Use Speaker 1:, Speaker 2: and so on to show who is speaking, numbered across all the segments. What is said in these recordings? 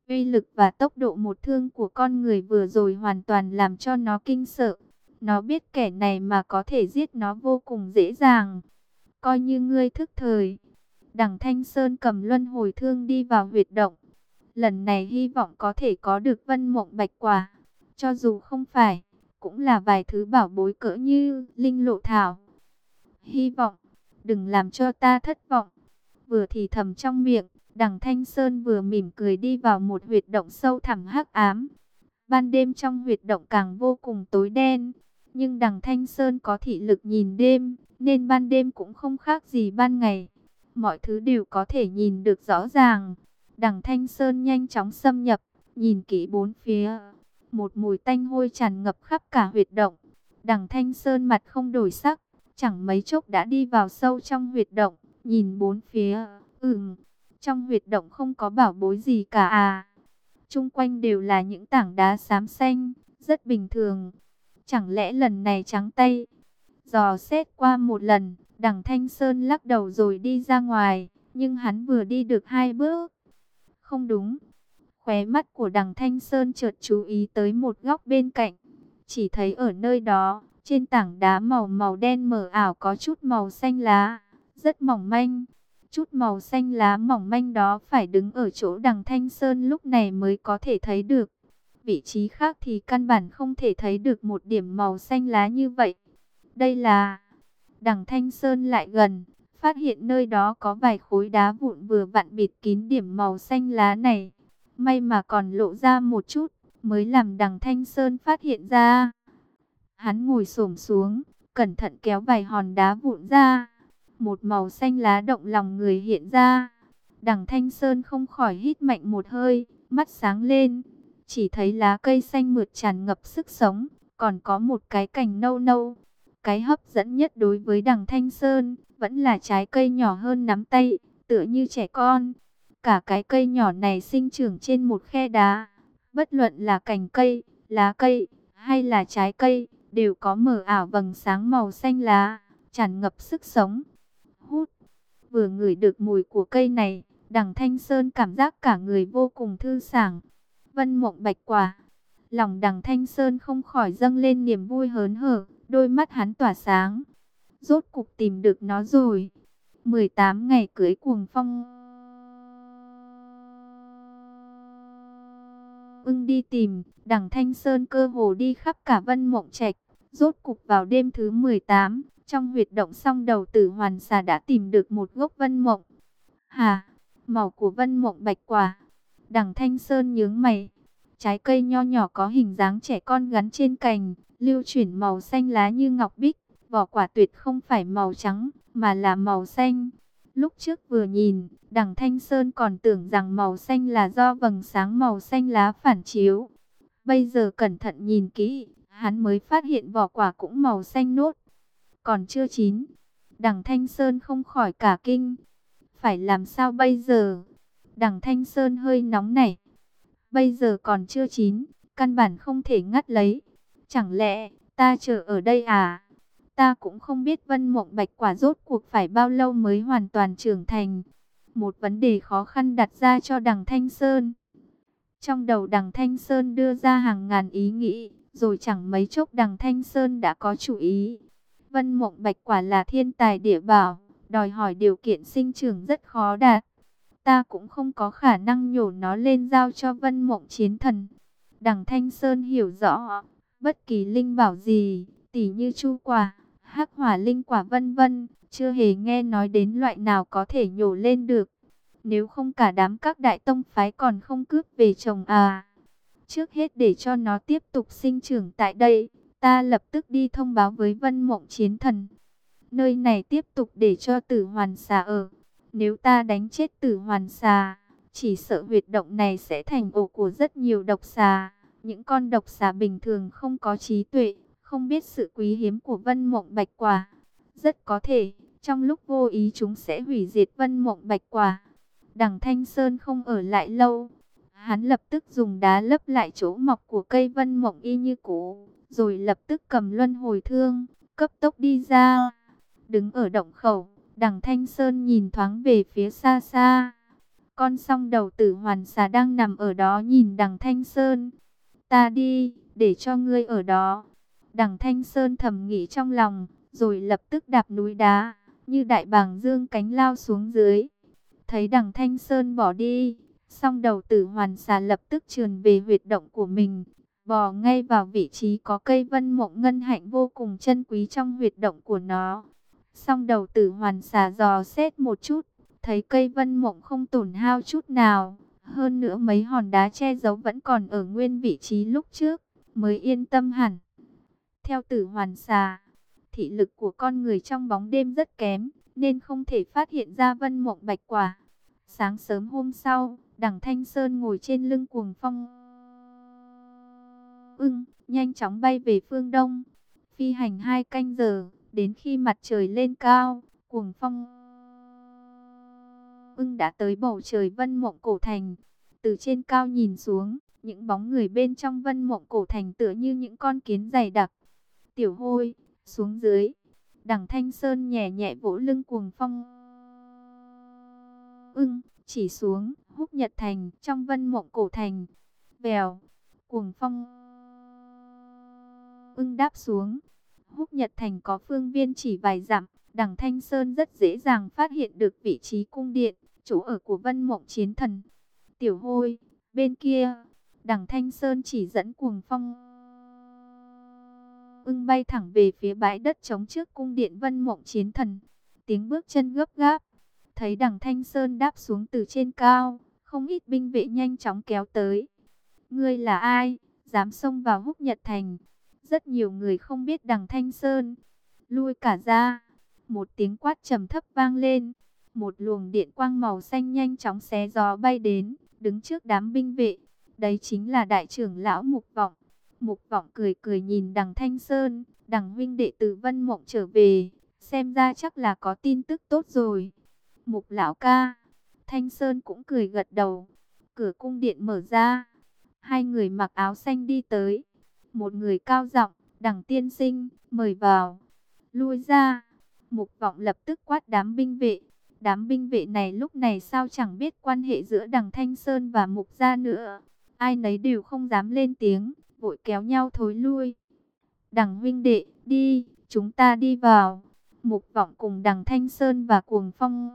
Speaker 1: Uy lực và tốc độ một thương của con người vừa rồi hoàn toàn làm cho nó kinh sợ. Nó biết kẻ này mà có thể giết nó vô cùng dễ dàng. Coi như ngươi thức thời. Đằng Thanh Sơn cầm luân hồi thương đi vào huyệt động. Lần này hy vọng có thể có được vân mộng bạch quả. Cho dù không phải, cũng là vài thứ bảo bối cỡ như linh lộ thảo. Hy vọng, đừng làm cho ta thất vọng. Vừa thì thầm trong miệng, đằng Thanh Sơn vừa mỉm cười đi vào một huyệt động sâu thẳm hắc ám. Ban đêm trong huyệt động càng vô cùng tối đen. Nhưng đằng Thanh Sơn có thị lực nhìn đêm, nên ban đêm cũng không khác gì ban ngày. Mọi thứ đều có thể nhìn được rõ ràng. Đằng Thanh Sơn nhanh chóng xâm nhập, nhìn kỹ bốn phía. Một mùi tanh hôi tràn ngập khắp cả huyệt động. Đằng Thanh Sơn mặt không đổi sắc, chẳng mấy chốc đã đi vào sâu trong huyệt động, nhìn bốn phía. Trong huyệt động không có bảo bối gì cả à. Chung quanh đều là những tảng đá xám xanh, rất bình thường. Chẳng lẽ lần này trắng tay? Dò xét qua một lần, đằng Thanh Sơn lắc đầu rồi đi ra ngoài. Nhưng hắn vừa đi được 2 bước. Không đúng. Khóe mắt của đằng Thanh Sơn chợt chú ý tới một góc bên cạnh. Chỉ thấy ở nơi đó, trên tảng đá màu đen mờ ảo có chút màu xanh lá, rất mỏng manh. Chút màu xanh lá mỏng manh đó phải đứng ở chỗ đằng Thanh Sơn lúc này mới có thể thấy được. Vị trí khác thì căn bản không thể thấy được một điểm màu xanh lá như vậy. Đây là... Đằng Thanh Sơn lại gần, phát hiện nơi đó có vài khối đá vụn vừa vặn bịt kín điểm màu xanh lá này. May mà còn lộ ra một chút, mới làm đằng Thanh Sơn phát hiện ra. Hắn ngồi xổm xuống, cẩn thận kéo vài hòn đá vụn ra. Một màu xanh lá động lòng người hiện ra. Đằng Thanh Sơn không khỏi hít mạnh một hơi, mắt sáng lên. Chỉ thấy lá cây xanh mượt tràn ngập sức sống, còn có một cái cành nâu nâu. Cái hấp dẫn nhất đối với đằng Thanh Sơn, vẫn là trái cây nhỏ hơn nắm tay, tựa như trẻ con. Cả cái cây nhỏ này sinh trưởng trên một khe đá. Bất luận là cành cây, lá cây, hay là trái cây, đều có mờ ảo vầng sáng màu xanh lá, tràn ngập sức sống. Hút, vừa ngửi được mùi của cây này, đằng Thanh Sơn cảm giác cả người vô cùng thư sảng. Vân mộng bạch quả, lòng đằng Thanh Sơn không khỏi dâng lên niềm vui hớn hở, đôi mắt hắn tỏa sáng. Rốt cục tìm được nó rồi. 18 ngày cưới cuồng phong. Đi tìm, đằng Thanh Sơn cơ hồ đi khắp cả Vân Mộng Trạch. Rốt cục vào đêm thứ 18, trong huyệt động song đầu tử hoàn xà đã tìm được một gốc Vân Mộng. Hà, màu của Vân Mộng bạch quả. Đằng Thanh Sơn nhướng mày. Trái cây nho nhỏ có hình dáng trẻ con gắn trên cành, lưu chuyển màu xanh lá như ngọc bích. Vỏ quả tuyệt không phải màu trắng, mà là màu xanh. Lúc trước vừa nhìn, đằng Thanh Sơn còn tưởng rằng màu xanh là do vầng sáng màu xanh lá phản chiếu. Bây giờ cẩn thận nhìn kỹ, hắn mới phát hiện vỏ quả cũng màu xanh nốt. Còn chưa chín. Đằng Thanh Sơn không khỏi cả kinh. Phải làm sao bây giờ? Đằng Thanh Sơn hơi nóng nảy. Bây giờ còn chưa chín, căn bản không thể ngắt lấy. Chẳng lẽ ta chờ ở đây à? Ta cũng không biết Vân Mộng bạch quả rốt cuộc phải bao lâu mới hoàn toàn trưởng thành. Một vấn đề khó khăn đặt ra cho đằng Thanh Sơn. Trong đầu đằng Thanh Sơn đưa ra hàng ngàn ý nghĩ, rồi chẳng mấy chốc đằng Thanh Sơn đã có chủ ý. Vân Mộng bạch quả là thiên tài địa bảo, đòi hỏi điều kiện sinh trưởng rất khó đạt. Ta cũng không có khả năng nhổ nó lên giao cho Vân Mộng chiến thần. Đằng Thanh Sơn hiểu rõ, bất kỳ linh bảo gì, tỉ như chu quả, hắc hỏa linh quả vân vân, chưa hề nghe nói đến loại nào có thể nhổ lên được. Nếu không cả đám các đại tông phái còn không cướp về trồng à. Trước hết để cho nó tiếp tục sinh trưởng tại đây, ta lập tức đi thông báo với Vân Mộng chiến thần. Nơi này tiếp tục để cho Tử Hoàn xà ở. Nếu ta đánh chết Tử Hoàn xà, chỉ sợ huyệt động này sẽ thành ổ của rất nhiều độc xà. Những con độc xà bình thường không có trí tuệ, không biết sự quý hiếm của Vân Mộng bạch quả. Rất có thể, trong lúc vô ý chúng sẽ hủy diệt Vân Mộng bạch quả. Đằng Thanh Sơn không ở lại lâu. Hắn lập tức dùng đá lấp lại chỗ mọc của cây Vân Mộng y như cũ, rồi lập tức cầm luân hồi thương, cấp tốc đi ra. Đứng ở động khẩu, đằng Thanh Sơn nhìn thoáng về phía xa xa. Con song đầu tử hoàn xà đang nằm ở đó nhìn Đằng Thanh Sơn. Ta đi, để cho ngươi ở đó. Đằng Thanh Sơn thầm nghĩ trong lòng, rồi lập tức đạp núi đá, như đại bàng dương cánh lao xuống dưới. Thấy Đằng Thanh Sơn bỏ đi, song đầu tử hoàn xà lập tức trườn về huyệt động của mình, bò ngay vào vị trí có cây vân mộng ngân hạnh vô cùng chân quý trong huyệt động của nó. Song đầu tử hoàn xà dò xét một chút, thấy cây vân mộng không tổn hao chút nào, hơn nữa mấy hòn đá che giấu vẫn còn ở nguyên vị trí lúc trước, mới yên tâm hẳn. Theo tử hoàn xà, thị lực của con người trong bóng đêm rất kém, nên không thể phát hiện ra vân mộng bạch quả. Sáng sớm hôm sau, Đằng Thanh Sơn ngồi trên lưng Cuồng Phong ưng, nhanh chóng bay về phương đông. Phi hành 2 canh giờ, đến khi mặt trời lên cao, Cuồng Phong ưng đã tới bầu trời vân mộng cổ thành. Từ trên cao nhìn xuống, những bóng người bên trong vân mộng cổ thành tựa như những con kiến dày đặc. Tiểu Hôi, xuống dưới. Đằng Thanh Sơn nhẹ nhẹ vỗ lưng Cuồng Phong ưng, chỉ xuống Húc Nhật Thành trong vân mộng cổ thành. Vèo, Cuồng Phong ưng đáp xuống. Húc Nhật Thành có phương viên chỉ vài dặm. Đằng Thanh Sơn rất dễ dàng phát hiện được vị trí cung điện, chỗ ở của vân mộng chiến thần. Tiểu Hôi, bên kia. Đằng Thanh Sơn chỉ dẫn Cuồng Phong ưng bay thẳng về phía bãi đất trống trước cung điện vân mộng chiến thần. Tiếng bước chân gấp gáp. Thấy Đằng Thanh Sơn đáp xuống từ trên cao, không ít binh vệ nhanh chóng kéo tới. Ngươi là ai, dám xông vào Húc Nhật Thành? Rất nhiều người không biết Đằng Thanh Sơn. Lui cả ra. Một tiếng quát trầm thấp vang lên. Một luồng điện quang màu xanh nhanh chóng xé gió bay đến, đứng trước đám binh vệ. Đấy chính là đại trưởng lão Mục Vọng. Mục Vọng cười cười nhìn Đằng Thanh Sơn. Đằng huynh đệ từ Vân Mộng trở về, xem ra chắc là có tin tức tốt rồi. Mục lão ca. Thanh Sơn cũng cười gật đầu. Cửa cung điện mở ra. Hai người mặc áo xanh đi tới. Một người cao giọng, Đằng tiên sinh, mời vào. Lui ra. Mục Vọng lập tức quát đám binh vệ. Đám binh vệ này lúc này sao chẳng biết quan hệ giữa Đằng Thanh Sơn và Mục gia nữa. Ai nấy đều không dám lên tiếng, vội kéo nhau thối lui. Đằng huynh đệ, đi, chúng ta đi vào. Mục Vọng cùng Đằng Thanh Sơn và Cuồng Phong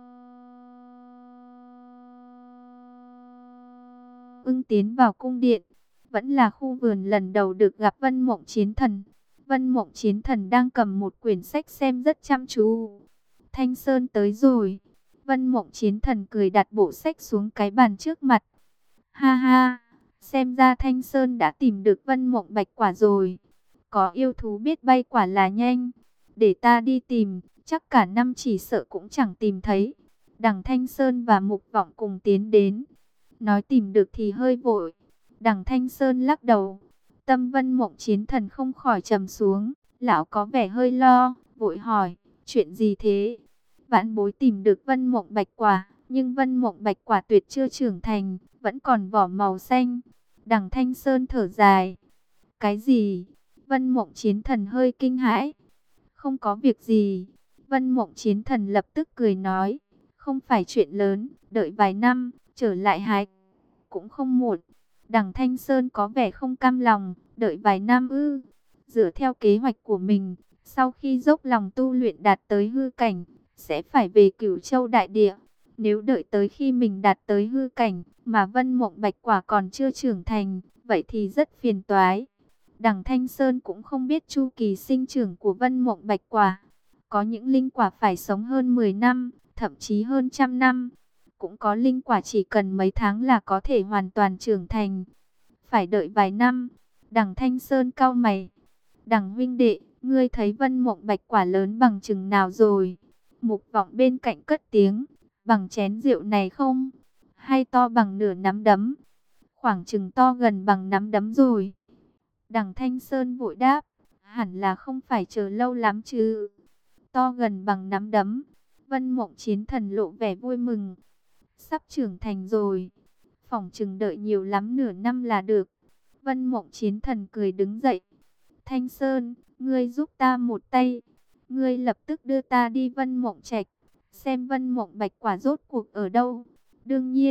Speaker 1: ưng tiến vào cung điện. Vẫn là khu vườn lần đầu được gặp Vân Mộng Chiến Thần. Vân Mộng Chiến Thần đang cầm một quyển sách xem rất chăm chú. Thanh Sơn tới rồi. Vân Mộng Chiến Thần cười đặt bộ sách xuống cái bàn trước mặt. Ha ha, xem ra Thanh Sơn đã tìm được Vân Mộng Bạch Quả rồi. Có yêu thú biết bay quả là nhanh. Để ta đi tìm, chắc cả năm chỉ sợ cũng chẳng tìm thấy. Đằng Thanh Sơn và Mục Vọng cùng tiến đến. Nói tìm được thì hơi vội. Đằng Thanh Sơn lắc đầu. Tâm Vân Mộng Chiến Thần không khỏi trầm xuống. Lão có vẻ hơi lo, vội hỏi, chuyện gì thế? Vãn bối tìm được Vân Mộng Bạch Quả, nhưng Vân Mộng Bạch Quả tuyệt chưa trưởng thành, vẫn còn vỏ màu xanh. Đằng Thanh Sơn thở dài. Cái gì? Vân Mộng Chiến Thần hơi kinh hãi. Không có việc gì. Vân Mộng Chiến Thần lập tức cười nói, không phải chuyện lớn, đợi vài năm, trở lại hái cũng không muộn. Đằng Thanh Sơn có vẻ không cam lòng, đợi vài năm ư? Dựa theo kế hoạch của mình, sau khi dốc lòng tu luyện đạt tới hư cảnh, sẽ phải về Cửu Châu đại địa. Nếu đợi tới khi mình đạt tới hư cảnh, mà Vân Mộng Bạch Quả còn chưa trưởng thành, vậy thì rất phiền toái. Đằng Thanh Sơn cũng không biết chu kỳ sinh trưởng của Vân Mộng Bạch Quả. Có những linh quả phải sống hơn 10 năm, thậm chí hơn 100 năm. Cũng có linh quả chỉ cần mấy tháng là có thể hoàn toàn trưởng thành. Phải đợi vài năm. Đằng Thanh Sơn cau mày. Đằng huynh đệ, ngươi thấy Vân Mộng Bạch Quả lớn bằng chừng nào rồi? Mục Vọng bên cạnh cất tiếng. Bằng chén rượu này không? Hay to bằng nửa nắm đấm? Khoảng chừng to gần bằng nắm đấm rồi. Đằng Thanh Sơn vội đáp. Hẳn là không phải chờ lâu lắm chứ. To gần bằng nắm đấm. Vân Mộng Chiến Thần lộ vẻ vui mừng. Sắp trưởng thành rồi. Phỏng chừng đợi nhiều lắm nửa năm là được. Vân Mộng Chiến Thần cười đứng dậy. Thanh Sơn, ngươi giúp ta một tay. Ngươi lập tức đưa ta đi Vân Mộng Trạch, xem Vân Mộng Bạch Quả rốt cuộc ở đâu. Đương nhiên,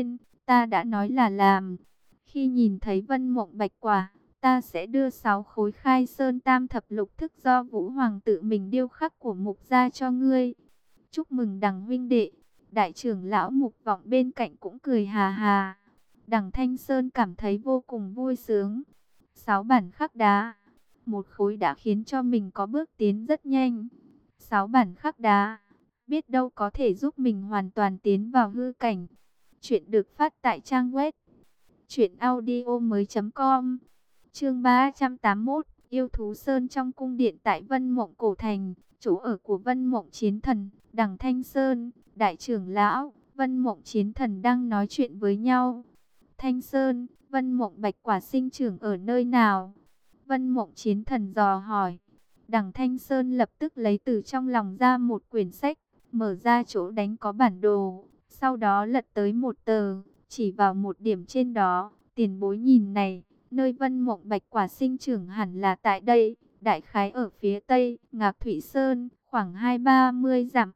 Speaker 1: ta đã nói là làm. Khi nhìn thấy Vân Mộng Bạch Quả, ta sẽ đưa 6 khối Khai Sơn Tam Thập Lục Thức do Vũ Hoàng tự mình điêu khắc của Mục gia cho ngươi. Chúc mừng Đằng huynh đệ. Đại trưởng lão Mục Vọng bên cạnh cũng cười hà hà. Đằng Thanh Sơn cảm thấy vô cùng vui sướng. 6 bản khắc đá, một khối đã khiến cho mình có bước tiến rất nhanh. 6 bản khắc đá, biết đâu có thể giúp mình hoàn toàn tiến vào hư cảnh. Chuyện được phát tại trang web truyệnaudiomoi.com. Chương 381, yêu thú sơn trong cung điện tại Vân Mộng Cổ Thành, chỗ ở của Vân Mộng Chiến Thần, Đằng Thanh Sơn, đại trưởng lão, Vân Mộng Chiến Thần đang nói chuyện với nhau. Thanh Sơn, Vân Mộng Bạch Quả sinh trưởng ở nơi nào? Vân Mộng Chiến Thần dò hỏi. Đằng Thanh Sơn lập tức lấy từ trong lòng ra một quyển sách, mở ra chỗ đánh có bản đồ, sau đó lật tới một tờ, chỉ vào một điểm trên đó. Tiền bối nhìn này, nơi Vân Mộng Bạch Quả sinh trưởng hẳn là tại đây, đại khái ở phía tây Ngạc Thủy Sơn, khoảng 230 dặm.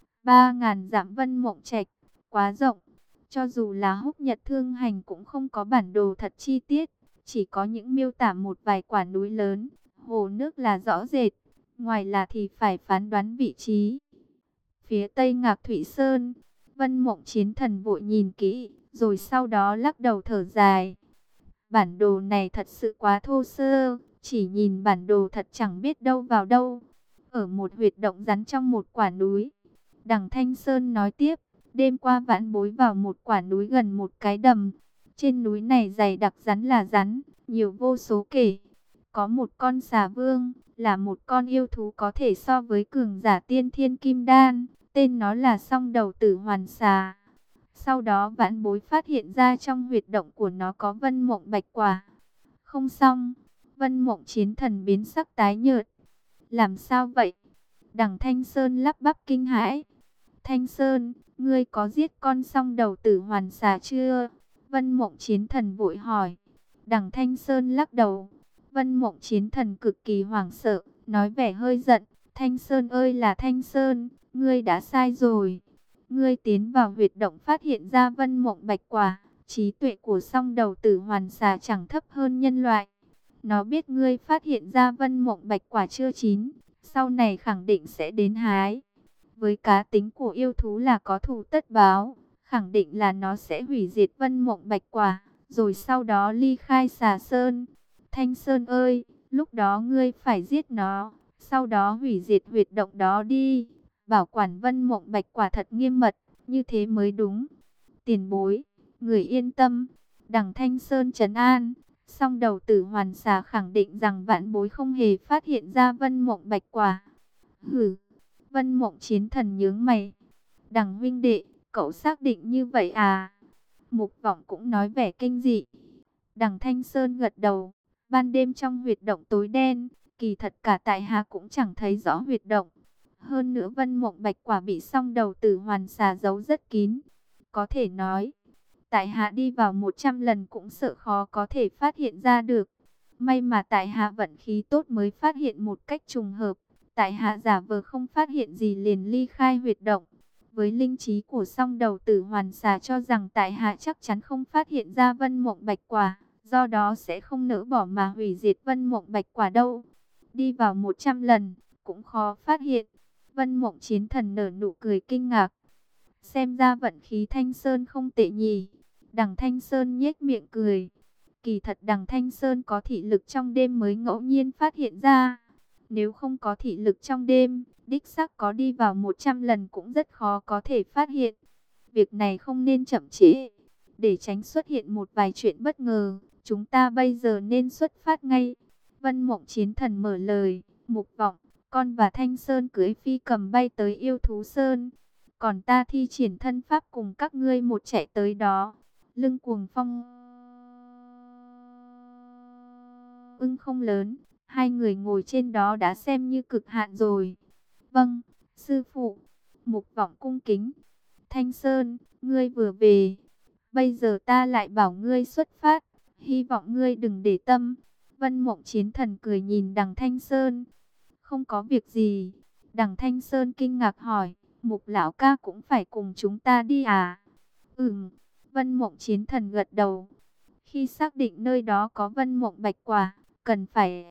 Speaker 1: 3000 dặm Vân Mộng Trạch, quá rộng. Cho dù là Húc Nhật Thương Hành cũng không có bản đồ thật chi tiết, chỉ có những miêu tả một vài quả núi lớn, hồ nước là rõ rệt, ngoài là thì phải phán đoán vị trí. Phía tây Ngạc Thủy Sơn, Vân Mộng Chiến Thần vội nhìn kỹ, rồi sau đó lắc đầu thở dài. Bản đồ này thật sự quá thô sơ, chỉ nhìn bản đồ thật chẳng biết đâu vào đâu. Ở một huyệt động rắn trong một quả núi. Đằng Thanh Sơn nói tiếp, đêm qua vãn bối vào một quả núi gần một cái đầm. Trên núi này dày đặc rắn là rắn, nhiều vô số kể. Có một con xà vương, là một con yêu thú có thể so với cường giả tiên thiên kim đan. Tên nó là song đầu tử hoàn xà. Sau đó vãn bối phát hiện ra trong huyệt động của nó có Vân Mộng Bạch Quả. Không xong, Vân Mộng Chiến Thần biến sắc tái nhợt. Làm sao vậy? Đằng Thanh Sơn lắp bắp kinh hãi. Thanh Sơn, ngươi có giết con song đầu tử hoàn xà chưa? Vân Mộng Chiến Thần vội hỏi. Đằng Thanh Sơn lắc đầu. Vân Mộng Chiến Thần cực kỳ hoảng sợ, nói vẻ hơi giận. Thanh Sơn ơi là Thanh Sơn, ngươi đã sai rồi. Ngươi tiến vào huyệt động phát hiện ra Vân Mộng Bạch Quả. Trí tuệ của song đầu tử hoàn xà chẳng thấp hơn nhân loại. Nó biết ngươi phát hiện ra Vân Mộng Bạch Quả chưa chín, sau này khẳng định sẽ đến hái. Với cá tính của yêu thú là có thù tất báo, khẳng định là nó sẽ hủy diệt Vân Mộng Bạch Quả, rồi sau đó ly khai Xà Sơn. Thanh Sơn ơi, lúc đó ngươi phải giết nó, sau đó hủy diệt huyệt động đó đi. Bảo quản Vân Mộng Bạch Quả thật nghiêm mật, như thế mới đúng. Tiền bối, người yên tâm. Đằng Thanh Sơn trấn an. Song đầu tử hoàn xà khẳng định rằng vãn bối không hề phát hiện ra Vân Mộng Bạch Quả. Hử, Vân Mộng Chiến Thần nhướng mày. Đằng huynh đệ, cậu xác định như vậy à? Mục Vọng cũng nói vẻ kinh dị. Đằng Thanh Sơn gật đầu. Ban đêm trong huyệt động tối đen, kỳ thật cả tại hạ cũng chẳng thấy rõ huyệt động. Hơn nữa Vân Mộng Bạch Quả bị song đầu tử hoàn xà giấu rất kín. Có thể nói, tại hạ đi vào 100 lần cũng sợ khó có thể phát hiện ra được. May mà tại hạ vận khí tốt mới phát hiện một cách trùng hợp. Tại hạ giả vờ không phát hiện gì liền ly khai huyệt động. Với linh trí của song đầu tử hoàn xà cho rằng tại hạ chắc chắn không phát hiện ra Vân Mộng Bạch Quả. Do đó sẽ không nỡ bỏ mà hủy diệt Vân Mộng Bạch Quả đâu. Đi vào 100 lần, cũng khó phát hiện. Vân Mộng Chiến Thần nở nụ cười kinh ngạc. Xem ra vận khí Thanh Sơn không tệ nhỉ. Đằng Thanh Sơn nhếch miệng cười. Kỳ thật đằng Thanh Sơn có thị lực trong đêm mới ngẫu nhiên phát hiện ra. Nếu không có thị lực trong đêm, đích xác có đi vào 100 lần cũng rất khó có thể phát hiện. Việc này không nên chậm trễ. Để tránh xuất hiện một vài chuyện bất ngờ, chúng ta bây giờ nên xuất phát ngay. Vân Mộng Chiến Thần mở lời. Mục Vọng, con và Thanh Sơn cưỡi phi cầm bay tới Yêu Thú Sơn. Còn ta thi triển thân pháp cùng các ngươi một chạy tới đó. Lưng Cuồng Phong ưng không lớn, hai người ngồi trên đó đã xem như cực hạn rồi. Vâng, sư phụ. Mục Vọng cung kính. Thanh Sơn, ngươi vừa về, bây giờ ta lại bảo ngươi xuất phát, hy vọng ngươi đừng để tâm. Vân Mộng Chiến Thần cười nhìn đằng Thanh Sơn. Không có việc gì. Đằng Thanh Sơn kinh ngạc hỏi, Mục lão ca cũng phải cùng chúng ta đi à? Vân Mộng Chiến Thần gật đầu. Khi xác định nơi đó có Vân Mộng Bạch Quả, cần phải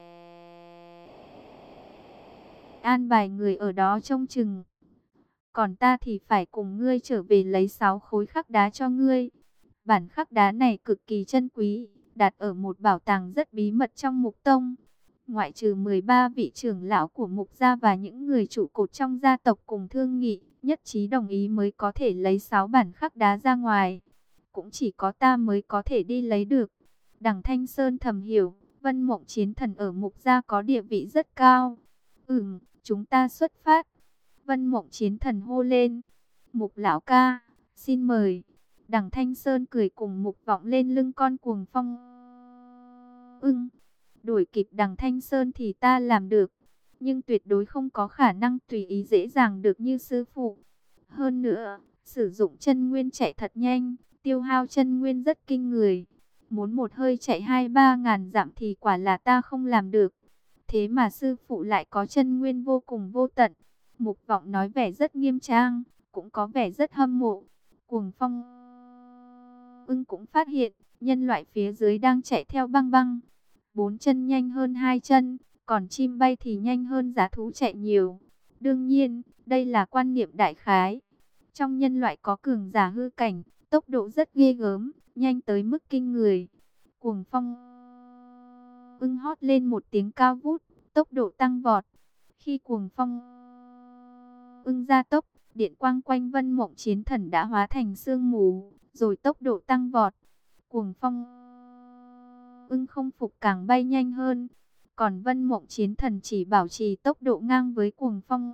Speaker 1: an bài người ở đó trông chừng. Còn ta thì phải cùng ngươi trở về lấy 6 khối khắc đá cho ngươi. Bản khắc đá này cực kỳ chân quý, đặt ở một bảo tàng rất bí mật trong Mục Tông. Ngoại trừ 13 vị trưởng lão của Mục gia và những người trụ cột trong gia tộc cùng thương nghị, nhất trí đồng ý mới có thể lấy 6 bản khắc đá ra ngoài. Cũng chỉ có ta mới có thể đi lấy được. Đằng Thanh Sơn thầm hiểu, Vân Mộng Chiến Thần ở Mục gia có địa vị rất cao. Chúng ta xuất phát. Vân Mộng Chiến Thần hô lên. Mục lão ca, xin mời. Đằng Thanh Sơn cười cùng Mục Vọng lên lưng con Cuồng Phong. Đuổi kịp Đằng Thanh Sơn thì ta làm được, nhưng tuyệt đối không có khả năng tùy ý dễ dàng được như sư phụ. Hơn nữa, sử dụng chân nguyên chạy thật nhanh, tiêu hao chân nguyên rất kinh người. Muốn một hơi chạy 2-3 ngàn dặm thì quả là ta không làm được. Thế mà sư phụ lại có chân nguyên vô cùng vô tận. Mục Vọng nói vẻ rất nghiêm trang, cũng có vẻ rất hâm mộ. Cuồng Phong cũng phát hiện, nhân loại phía dưới đang chạy theo băng băng. 4 chân nhanh hơn 2 chân, còn chim bay thì nhanh hơn dã thú chạy nhiều. Đương nhiên, đây là quan niệm đại khái. Trong nhân loại có cường giả hư cảnh, tốc độ rất ghê gớm, nhanh tới mức kinh người. Cuồng Phong hót lên một tiếng cao vút, tốc độ tăng vọt. Khi Cuồng Phong gia tốc, điện quang quanh Vân Mộng Chiến Thần đã hóa thành sương mù, rồi tốc độ tăng vọt. Cuồng Phong không phục càng bay nhanh hơn, còn Vân Mộng Chiến Thần chỉ bảo trì tốc độ ngang với Cuồng Phong.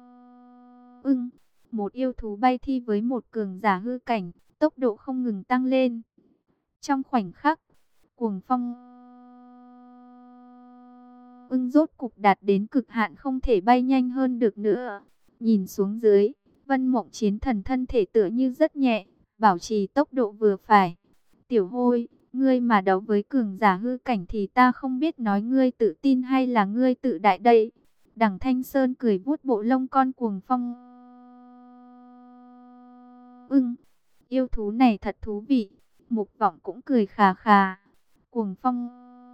Speaker 1: Một yêu thú bay thi với một cường giả hư cảnh, tốc độ không ngừng tăng lên. Trong khoảnh khắc, Cuồng Phong rốt cục đạt đến cực hạn, không thể bay nhanh hơn được nữa. Nhìn xuống dưới, Vân Mộng Chiến Thần thân thể tựa như rất nhẹ, bảo trì tốc độ vừa phải. Tiểu Hôi, ngươi mà đấu với cường giả hư cảnh thì ta không biết nói ngươi tự tin hay là ngươi tự đại đây. Đằng Thanh Sơn cười vuốt bộ lông con Cuồng Phong. Yêu thú này thật thú vị. Mục Vọng cũng cười khà khà. Cuồng Phong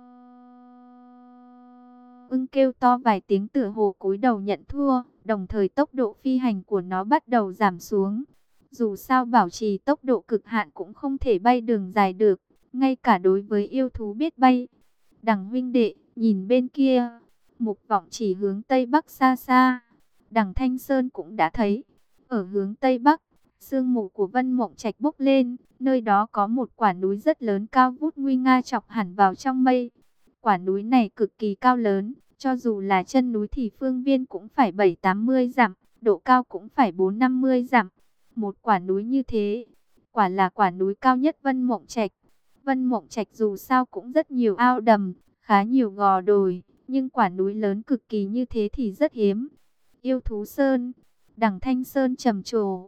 Speaker 1: kêu to vài tiếng tựa hồ cúi đầu nhận thua, đồng thời tốc độ phi hành của nó bắt đầu giảm xuống. Dù sao bảo trì tốc độ cực hạn cũng không thể bay đường dài được, ngay cả đối với yêu thú biết bay. Đằng huynh đệ, nhìn bên kia. Mục Vọng chỉ hướng Tây Bắc xa xa. Đằng Thanh Sơn cũng đã thấy. Ở hướng Tây Bắc, sương mù của Vân Mộng Trạch bốc lên. Nơi đó có một quả núi rất lớn cao vút nguy nga chọc hẳn vào trong mây. Quả núi này cực kỳ cao lớn. Cho dù là chân núi thì phương viên cũng phải 7-80 dặm. Độ cao cũng phải 4-50 dặm. Một quả núi như thế, quả là quả núi cao nhất Vân Mộng Trạch. Vân Mộng Trạch dù sao cũng rất nhiều ao đầm, khá nhiều gò đồi, nhưng quả núi lớn cực kỳ như thế thì rất hiếm. Yêu thú sơn. Đằng Thanh Sơn trầm trồ.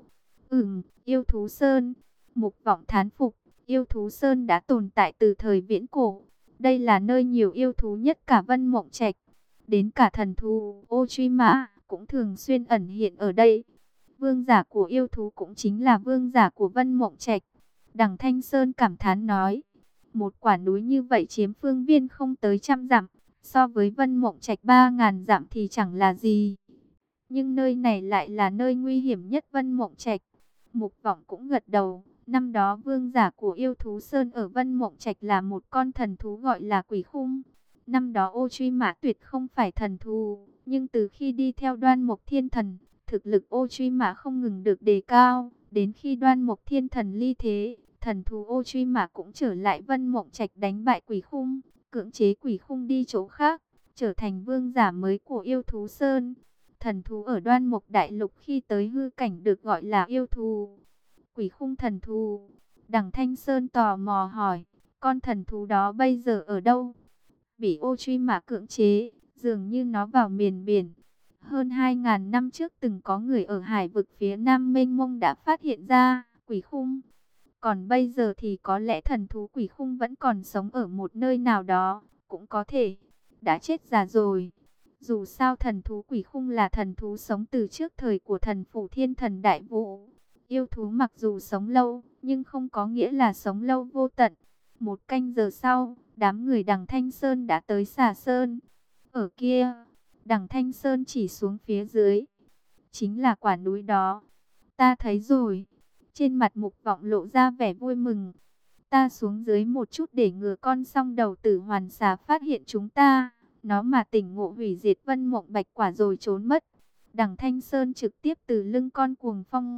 Speaker 1: Yêu thú sơn. Mục Vọng thán phục. Yêu thú sơn đã tồn tại từ thời viễn cổ. Đây là nơi nhiều yêu thú nhất cả Vân Mộng Trạch. Đến cả thần thú Ô Truy Mã cũng thường xuyên ẩn hiện ở đây. Vương giả của yêu thú cũng chính là vương giả của Vân Mộng Trạch. Đằng Thanh Sơn cảm thán nói. Một quả núi như vậy chiếm phương viên không tới 100 dặm. So với Vân Mộng Trạch 3.000 dặm thì chẳng là gì. Nhưng nơi này lại là nơi nguy hiểm nhất Vân Mộng Trạch. Mục Vọng cũng gật đầu. Năm đó vương giả của yêu thú sơn ở Vân Mộng Trạch là một con thần thú gọi là Quỷ Khung. Năm đó Ô Truy Mã tuyệt không phải thần thú. Nhưng từ khi đi theo Đoan Mộc Thiên Thần, thực lực Ô Truy Mã không ngừng được đề cao. Đến khi Đoan Mộc Thiên Thần ly thế, thần thú Ô Truy Mã cũng trở lại Vân Mộng Trạch đánh bại Quỷ Khung, cưỡng chế Quỷ Khung đi chỗ khác, trở thành vương giả mới của yêu thú sơn. Thần thú ở Đoan Mộc Đại Lục khi tới hư cảnh được gọi là yêu thú. Quỷ Khung thần thú. Đằng Thanh Sơn tò mò hỏi, con thần thú đó bây giờ ở đâu? Bị Ô Truy Mã cưỡng chế, dường như nó vào miền biển. Hơn 2.000 năm trước từng có người ở hải vực phía Nam mênh mông đã phát hiện ra Quỷ Khung. Còn bây giờ thì có lẽ thần thú Quỷ Khung vẫn còn sống ở một nơi nào đó, cũng có thể đã chết già rồi. Dù sao thần thú Quỷ Khung là thần thú sống từ trước thời của thần Phủ Thiên Thần Đại Vũ. Yêu thú mặc dù sống lâu, nhưng không có nghĩa là sống lâu vô tận. 1 canh giờ sau, đám người Đằng Thanh Sơn đã tới Xà Sơn. Ở kia, Đằng Thanh Sơn chỉ xuống phía dưới, chính là quả núi đó. Ta thấy rồi. Trên mặt Mục Vọng lộ ra vẻ vui mừng. Ta xuống dưới một chút để ngừa con song đầu tử hoàn xà phát hiện chúng ta. Nó mà tỉnh ngộ hủy diệt Vân Mộng Bạch Quả rồi trốn mất. Đằng Thanh Sơn trực tiếp từ lưng con Cuồng Phong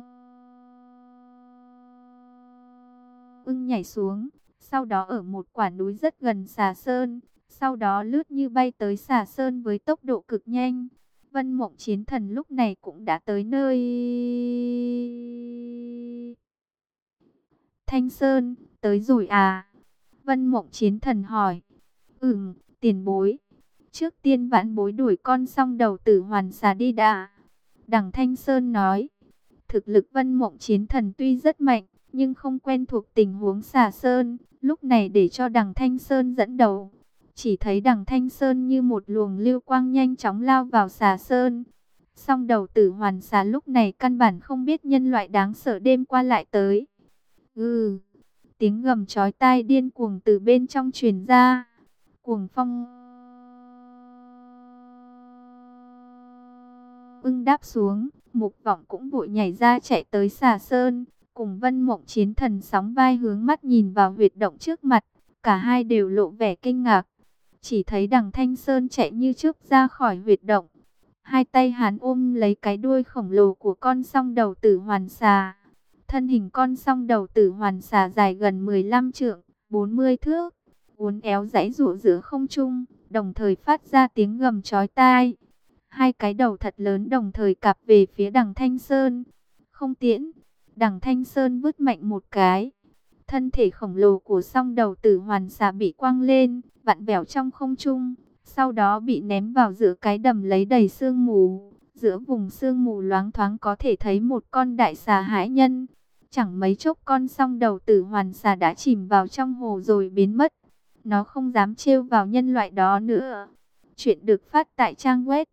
Speaker 1: ưng nhảy xuống. Sau đó ở một quả núi rất gần Xà Sơn. Sau đó lướt như bay tới Xà Sơn với tốc độ cực nhanh. Vân Mộng Chiến Thần lúc này cũng đã tới nơi. Thanh Sơn, tới rồi à? Vân Mộng Chiến Thần hỏi. Tiền bối. Trước tiên vãn bối đuổi con song đầu tử hoàn xà đi đã. Đằng Thanh Sơn nói. Thực lực Vân Mộng Chiến Thần tuy rất mạnh, nhưng không quen thuộc tình huống Xà Sơn. Lúc này để cho Đằng Thanh Sơn dẫn đầu. Chỉ thấy Đằng Thanh Sơn như một luồng lưu quang nhanh chóng lao vào Xà Sơn. Song đầu tử hoàn xà lúc này căn bản không biết nhân loại đáng sợ đêm qua lại tới. Tiếng gầm chói tai điên cuồng từ bên trong truyền ra. Cuồng Phong ưng đáp xuống, Mục Vọng cũng vội nhảy ra chạy tới Xà Sơn, cùng Vân Mộng Chiến Thần sóng vai hướng mắt nhìn vào huyệt động trước mặt, cả hai đều lộ vẻ kinh ngạc. Chỉ thấy Đằng Thanh Sơn chạy như chớp ra khỏi huyệt động, hai tay hắn ôm lấy cái đuôi khổng lồ của con song đầu tử hoàn xà. Thân hình con song đầu tử hoàn xà dài gần 15 trượng, 40 thước, uốn éo giãy giụa giữa không trung, đồng thời phát ra tiếng gầm chói tai. Hai cái đầu thật lớn đồng thời cạp về phía Đằng Thanh Sơn. Không tiễn, Đằng Thanh Sơn vứt mạnh một cái. Thân thể khổng lồ của song đầu tử hoàn xà bị quăng lên, vặn vẹo trong không trung, sau đó bị ném vào giữa cái đầm lấy đầy sương mù. Giữa vùng sương mù loáng thoáng có thể thấy một con đại xà hãi nhân. Chẳng mấy chốc con song đầu tử hoàn xà đã chìm vào trong hồ rồi biến mất. Nó không dám trêu vào nhân loại đó nữa. Chuyện được phát tại trang web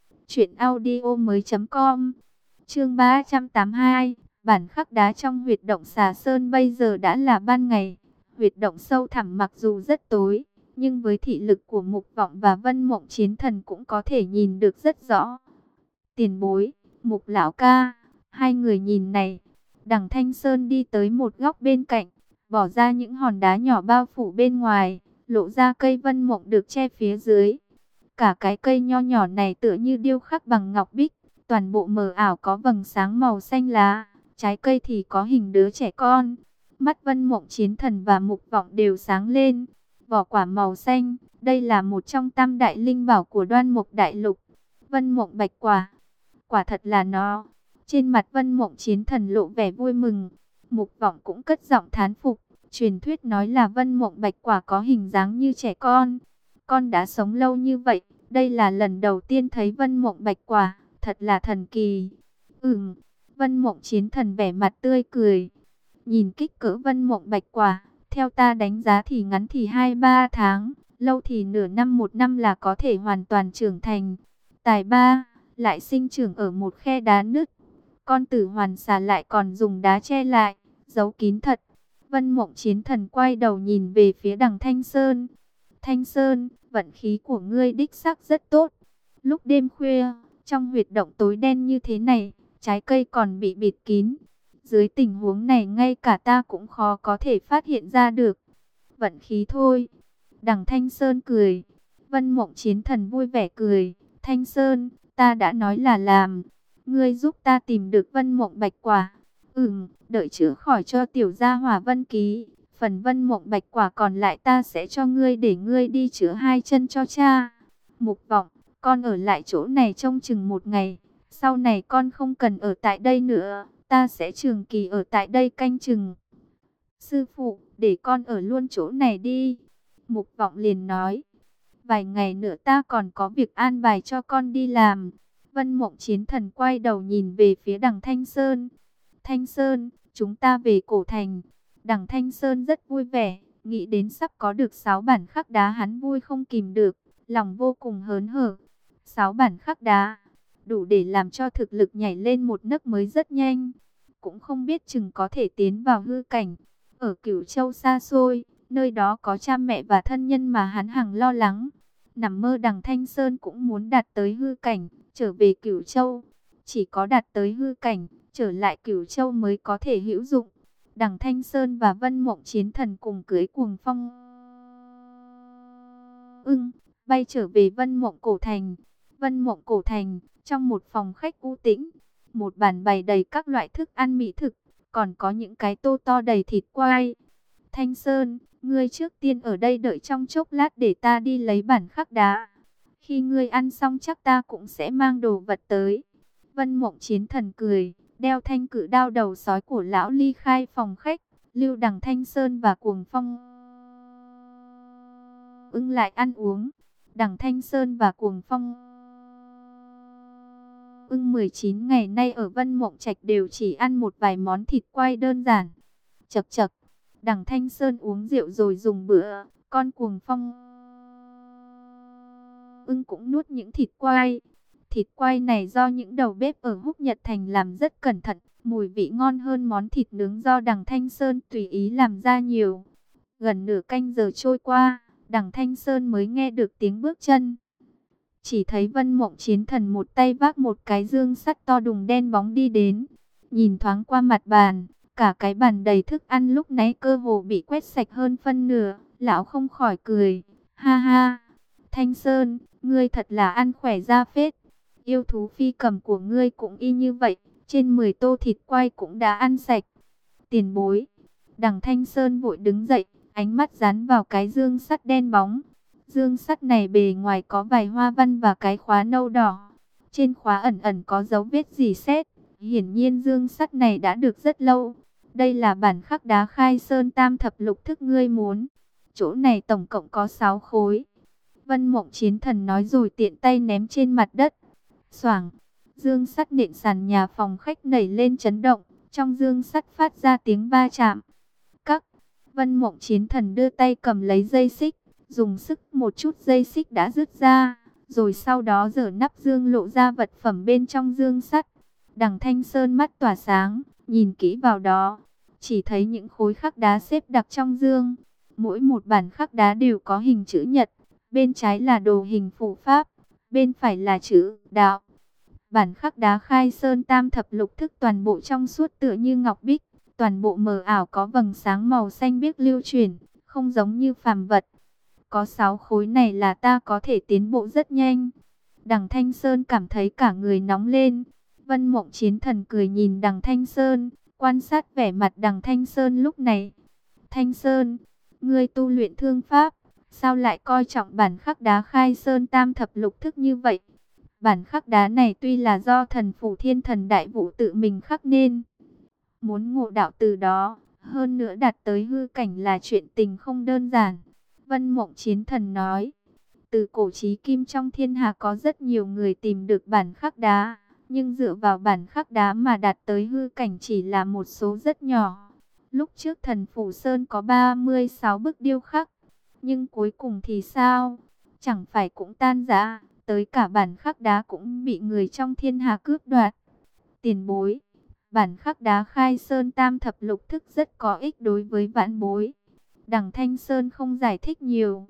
Speaker 1: truyệnaudiomoi.com. Chương 382, bản khắc đá trong huyệt động Xà Sơn. Bây giờ đã là ban ngày, huyệt động sâu thẳm mặc dù rất tối, nhưng với thị lực của Mục Vọng và Vân Mộng Chiến Thần cũng có thể nhìn được rất rõ. Tiền bối, Mục lão ca, hai người nhìn này. Đằng Thanh Sơn đi tới một góc bên cạnh, bỏ ra những hòn đá nhỏ bao phủ bên ngoài, lộ ra cây Vân Mộng được che phía dưới. Cả cái cây nho nhỏ này tựa như điêu khắc bằng ngọc bích, toàn bộ mờ ảo có vầng sáng màu xanh lá, trái cây thì có hình đứa trẻ con. Mắt Vân Mộng Chiến Thần và Mục Vọng đều sáng lên. Vỏ quả màu xanh, đây là một trong tam đại linh bảo của Đoan Mục Đại Lục. Vân Mộng Bạch Quả, quả thật là nó. Trên mặt Vân Mộng Chiến Thần lộ vẻ vui mừng. Mục Vọng cũng cất giọng thán phục. Truyền thuyết nói là Vân Mộng Bạch Quả có hình dáng như trẻ con. Con đã sống lâu như vậy, đây là lần đầu tiên thấy Vân Mộng Bạch Quả, thật là thần kỳ. Vân Mộng Chiến Thần vẻ mặt tươi cười. Nhìn kích cỡ Vân Mộng Bạch Quả, theo ta đánh giá thì ngắn thì 2-3 tháng, lâu thì nửa năm 1 năm là có thể hoàn toàn trưởng thành. Tài ba, lại sinh trưởng ở một khe đá nứt. Con tử hoàn xà lại còn dùng đá che lại, giấu kín thật. Vân Mộng Chiến Thần quay đầu nhìn về phía Đằng Thanh Sơn. Thanh Sơn, vận khí của ngươi đích xác rất tốt. Lúc đêm khuya, trong huyệt động tối đen như thế này, trái cây còn bị bịt kín. Dưới tình huống này ngay cả ta cũng khó có thể phát hiện ra được. Vận khí thôi. Đằng Thanh Sơn cười. Vân Mộng Chiến Thần vui vẻ cười. Thanh Sơn, ta đã nói là làm. Ngươi giúp ta tìm được Vân Mộng Bạch Quả. Đợi chữa khỏi cho tiểu gia hỏa Vân Ký. Phần Vân Mộng Bạch Quả còn lại ta sẽ cho ngươi để ngươi đi chữa hai chân cho cha. Mục Vọng, con ở lại chỗ này trông chừng 1 ngày. Sau này con không cần ở tại đây nữa. Ta sẽ trường kỳ ở tại đây canh chừng. Sư phụ, để con ở luôn chỗ này đi. Mục Vọng liền nói. Vài ngày nữa ta còn có việc an bài cho con đi làm. Vân Mộng Chiến Thần quay đầu nhìn về phía Đằng Thanh Sơn. Thanh Sơn, chúng ta về cổ thành. Đằng Thanh Sơn rất vui vẻ, nghĩ đến sắp có được 6 bản khắc đá hắn vui không kìm được, lòng vô cùng hớn hở. 6 bản khắc đá, đủ để làm cho thực lực nhảy lên một nấc mới rất nhanh. cũng không biết chừng có thể tiến vào hư cảnh. Ở Cửu Châu xa xôi, nơi đó có cha mẹ và thân nhân mà hắn hằng lo lắng. Nằm mơ Đằng Thanh Sơn cũng muốn đạt tới hư cảnh, trở về Cửu Châu. Chỉ có đạt tới hư cảnh, trở lại Cửu Châu mới có thể hữu dụng. Đằng Thanh Sơn và Vân Mộng Chiến Thần cùng cưới Cuồng Phong Ưng bay trở về Vân Mộng Cổ Thành. Vân Mộng Cổ Thành, trong một phòng khách u tĩnh, một bàn bày đầy các loại thức ăn mỹ thực, còn có những cái tô to đầy thịt quay. Thanh Sơn, ngươi trước tiên ở đây đợi trong chốc lát để ta đi lấy bản khắc đá. Khi ngươi ăn xong chắc ta cũng sẽ mang đồ vật tới. Vân Mộng Chiến Thần cười, đeo thanh cự đao đầu sói của lão ly khai phòng khách, lưu Đằng Thanh Sơn và Cuồng Phong Ưng lại ăn uống. Đằng Thanh Sơn và Cuồng Phong Ưng 19 ngày nay ở Vân Mộng Trạch đều chỉ ăn một vài món thịt quay đơn giản. Chậc chậc, Đằng Thanh Sơn uống rượu rồi dùng bữa, con Cuồng Phong Ưng cũng nuốt những thịt quay. Thịt quay này do những đầu bếp ở Húc Nhật Thành làm rất cẩn thận, mùi vị ngon hơn món thịt nướng do Đằng Thanh Sơn tùy ý làm ra nhiều. Gần nửa canh giờ trôi qua, Đằng Thanh Sơn mới nghe được tiếng bước chân. Chỉ thấy Vân Mộng Chiến Thần một tay vác một cái dương sắt to đùng đen bóng đi đến. Nhìn thoáng qua mặt bàn, cả cái bàn đầy thức ăn lúc nãy cơ hồ bị quét sạch hơn phân nửa. Lão không khỏi cười, ha ha, Thanh Sơn, ngươi thật là ăn khỏe ra phết. Yêu thú phi cầm của ngươi cũng y như vậy, trên 10 tô thịt quay cũng đã ăn sạch. Tiền bối, Đằng Thanh Sơn vội đứng dậy, ánh mắt dán vào cái dương sắt đen bóng. Dương sắt này bề ngoài có vài hoa văn và cái khóa nâu đỏ. Trên khóa ẩn ẩn có dấu vết rỉ sét. Hiển nhiên dương sắt này đã được rất lâu. Đây là bản khắc đá Khai Sơn Tam Thập Lục thức ngươi muốn. Chỗ này tổng cộng có 6 khối. Vân Mộng Chiến Thần nói rồi tiện tay ném trên mặt đất. Xoảng, dương sắt nện sàn nhà phòng khách nảy lên chấn động. Trong dương sắt phát ra tiếng va chạm. Vân Mộng Chiến Thần đưa tay cầm lấy dây xích, dùng sức một chút dây xích đã rứt ra, rồi sau đó giở nắp dương lộ ra vật phẩm bên trong dương sắt. Đằng Thanh Sơn mắt tỏa sáng, nhìn kỹ vào đó, chỉ thấy những khối khắc đá xếp đặc trong dương. Mỗi một bản khắc đá đều có hình chữ nhật, bên trái là đồ hình phù pháp, bên phải là chữ đạo. Bản khắc đá Khai Sơn Tam Thập Lục thức toàn bộ trong suốt tựa như ngọc bích. Toàn bộ mờ ảo có vầng sáng màu xanh biếc lưu chuyển, không giống như phàm vật. Có 6 khối này là ta có thể tiến bộ rất nhanh. Đằng Thanh Sơn cảm thấy cả người nóng lên. Vân Mộng Chiến Thần cười nhìn Đằng Thanh Sơn, quan sát vẻ mặt Đằng Thanh Sơn lúc này. Thanh Sơn, ngươi tu luyện thương pháp, sao lại coi trọng bản khắc đá Khai Sơn Tam Thập Lục thức như vậy? Bản khắc đá này tuy là do thần phủ Thiên Thần Đại Vũ tự mình khắc nên. Muốn ngộ đạo từ đó, hơn nữa đạt tới hư cảnh là chuyện tình không đơn giản. Vân Mộng Chiến Thần nói, từ cổ chí kim trong thiên hạ có rất nhiều người tìm được bản khắc đá, nhưng dựa vào bản khắc đá mà đạt tới hư cảnh chỉ là một số rất nhỏ. Lúc trước thần Phủ Sơn có 36 bức điêu khắc, nhưng cuối cùng thì sao? Chẳng phải cũng tan rã, tới cả bản khắc đá cũng bị người trong thiên hạ cướp đoạt. Tiền bối, bản khắc đá Khai Sơn Tam Thập Lục thức rất có ích đối với vãn bối. Đằng Thanh Sơn không giải thích nhiều.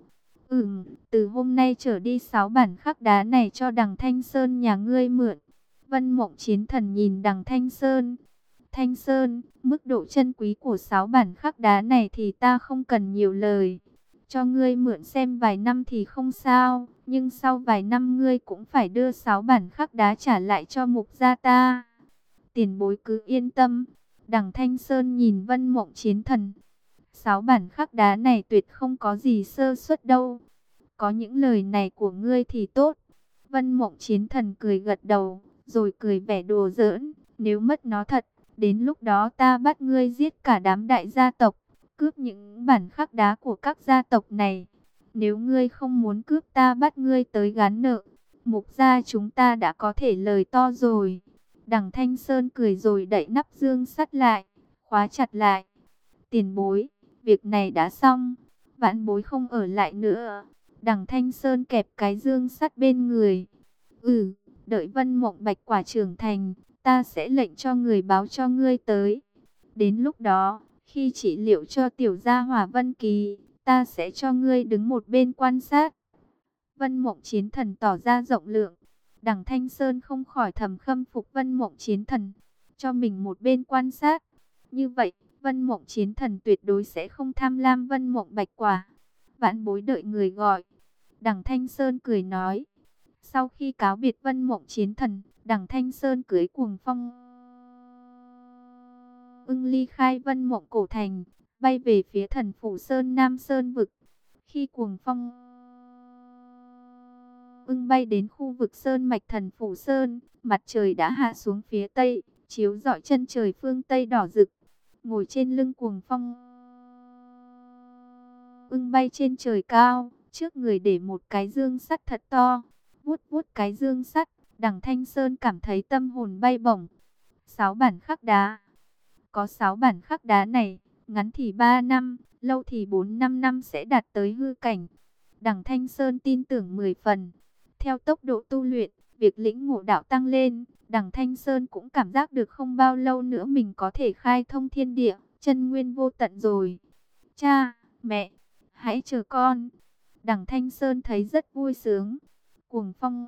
Speaker 1: Từ hôm nay trở đi 6 bản khắc đá này cho Đằng Thanh Sơn nhà ngươi mượn. Vân Mộng Chiến Thần nhìn Đằng Thanh Sơn. Thanh Sơn, mức độ chân quý của 6 bản khắc đá này thì ta không cần nhiều lời. Cho ngươi mượn xem vài năm thì không sao, nhưng sau vài năm ngươi cũng phải đưa 6 bản khắc đá trả lại cho mục gia ta. Tiền bối cứ yên tâm. Đằng Thanh Sơn nhìn Vân Mộng Chiến Thần. 6 bản khắc đá này tuyệt không có gì sơ suất đâu. Có những lời này của ngươi thì tốt. Vân Mộng Chiến Thần cười gật đầu, rồi cười vẻ đùa giỡn. Nếu mất nó thật, đến lúc đó ta bắt ngươi giết cả đám đại gia tộc, cướp những bản khắc đá của các gia tộc này. Nếu ngươi không muốn cướp, ta bắt ngươi tới gán nợ. Mục gia chúng ta đã có thể lời to rồi. Đằng Thanh Sơn cười rồi đậy nắp dương sắt lại, khóa chặt lại. Tiền bối, việc này đã xong, vãn bối không ở lại nữa. Đằng Thanh Sơn kẹp cái dương sắt bên người. Đợi Vân Mộng Bạch Quả trưởng thành, ta sẽ lệnh cho người báo cho ngươi tới. Đến lúc đó, khi trị liệu cho tiểu gia hỏa Vân Kỳ, ta sẽ cho ngươi đứng một bên quan sát. Vân Mộng Chiến Thần tỏ ra rộng lượng. Đằng Thanh Sơn không khỏi thầm khâm phục Vân Mộng Chiến Thần, cho mình một bên quan sát. Như vậy, Vân Mộng Chiến Thần tuyệt đối sẽ không tham lam Vân Mộng Bạch Quả. Vãn bối đợi người gọi. Đằng Thanh Sơn cười nói. Sau khi cáo biệt Vân Mộng Chiến Thần, Đằng Thanh Sơn cưới Cuồng Phong Ưng ly khai Vân Mộng Cổ Thành, bay về phía Thần Phủ Sơn Nam Sơn Vực. Khi Cuồng Phong Ưng bay đến khu vực Sơn Mạch Thần Phủ Sơn, mặt trời đã hạ xuống phía Tây, chiếu rọi chân trời phương Tây đỏ rực. Ngồi trên lưng Cuồng Phong Ưng bay trên trời cao, trước người để một cái dương sắt thật to. Vuốt vuốt cái dương sắt, Đằng Thanh Sơn cảm thấy tâm hồn bay bổng. 6 bản khắc đá. Có 6 bản khắc đá này, ngắn thì 3 năm, lâu thì 4-5 năm sẽ đạt tới hư cảnh. Đằng Thanh Sơn tin tưởng 10 phần. Theo tốc độ tu luyện, việc lĩnh ngộ đạo tăng lên, Đằng Thanh Sơn cũng cảm giác được không bao lâu nữa mình có thể khai thông thiên địa, chân nguyên vô tận rồi. Cha, mẹ, hãy chờ con. Đằng Thanh Sơn thấy rất vui sướng. Cuồng Phong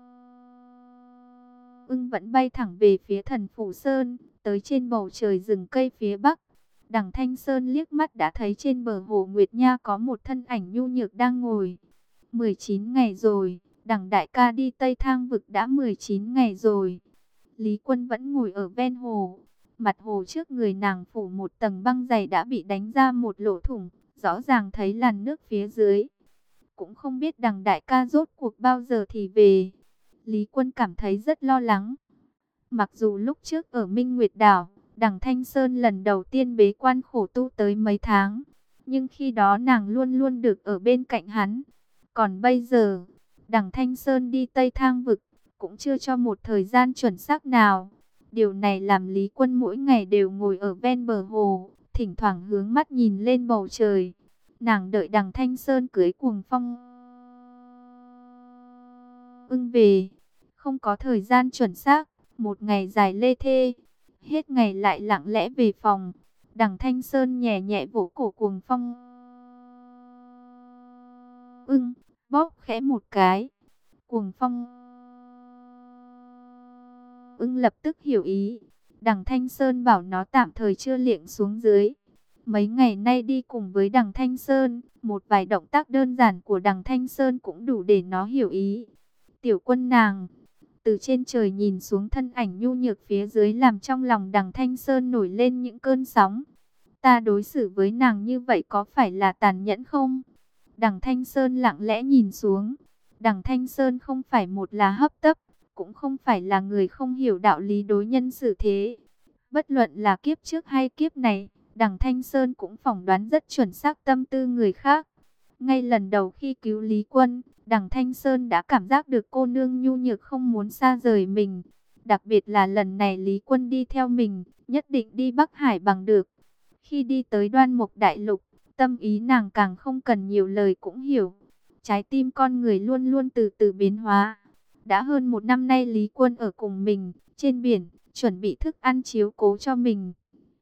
Speaker 1: Ưng vẫn bay thẳng về phía Thần Phủ Sơn, tới trên bầu trời rừng cây phía bắc. Đằng Thanh Sơn liếc mắt đã thấy trên bờ hồ Nguyệt Nha có một thân ảnh nhu nhược đang ngồi. 19 ngày rồi, Đằng đại ca đi Tây Thang Vực đã 19 ngày rồi. Lý Quân vẫn ngồi ở ven hồ. Mặt hồ trước người nàng phủ một tầng băng dày đã bị đánh ra một lỗ thủng, rõ ràng thấy làn nước phía dưới. Cũng không biết Đằng đại ca rốt cuộc bao giờ thì về. Lý Quân cảm thấy rất lo lắng. Mặc dù lúc trước ở Minh Nguyệt Đảo, Đằng Thanh Sơn lần đầu tiên bế quan khổ tu tới mấy tháng, nhưng khi đó nàng luôn luôn được ở bên cạnh hắn. Còn bây giờ, Đằng Thanh Sơn đi Tây Thang Vực, cũng chưa cho một thời gian chuẩn xác nào. Điều này làm Lý Quân mỗi ngày đều ngồi ở ven bờ hồ, thỉnh thoảng hướng mắt nhìn lên bầu trời. Nàng đợi Đằng Thanh Sơn cưới Cuồng Phong Ưng về, không có thời gian chuẩn xác, một ngày dài lê thê, hết ngày lại lặng lẽ về phòng. Đằng Thanh Sơn nhẹ nhẹ vỗ cổ Cuồng Phong Ưng, bóp khẽ một cái. Cuồng Phong Ưng lập tức hiểu ý. Đằng Thanh Sơn bảo nó tạm thời chưa liệng xuống dưới. Mấy ngày nay đi cùng với Đằng Thanh Sơn, một vài động tác đơn giản của Đằng Thanh Sơn cũng đủ để nó hiểu ý. Tiểu Quân nàng, từ trên trời nhìn xuống thân ảnh nhu nhược phía dưới làm trong lòng Đằng Thanh Sơn nổi lên những cơn sóng. Ta đối xử với nàng như vậy có phải là tàn nhẫn không? Đằng Thanh Sơn lặng lẽ nhìn xuống. Đằng Thanh Sơn không phải một là hấp tấp, cũng không phải là người không hiểu đạo lý đối nhân xử thế. Bất luận là kiếp trước hay kiếp này, Đằng Thanh Sơn cũng phỏng đoán rất chuẩn xác tâm tư người khác. Ngay lần đầu khi cứu Lý Quân, Đằng Thanh Sơn đã cảm giác được cô nương nhu nhược không muốn xa rời mình. Đặc biệt là lần này Lý Quân đi theo mình, nhất định đi Bắc Hải bằng được. Khi đi tới Đoan Mục Đại Lục, tâm ý nàng càng không cần nhiều lời cũng hiểu. Trái tim con người luôn luôn từ từ biến hóa. Đã hơn 1 năm nay Lý Quân ở cùng mình, trên biển, chuẩn bị thức ăn chiếu cố cho mình.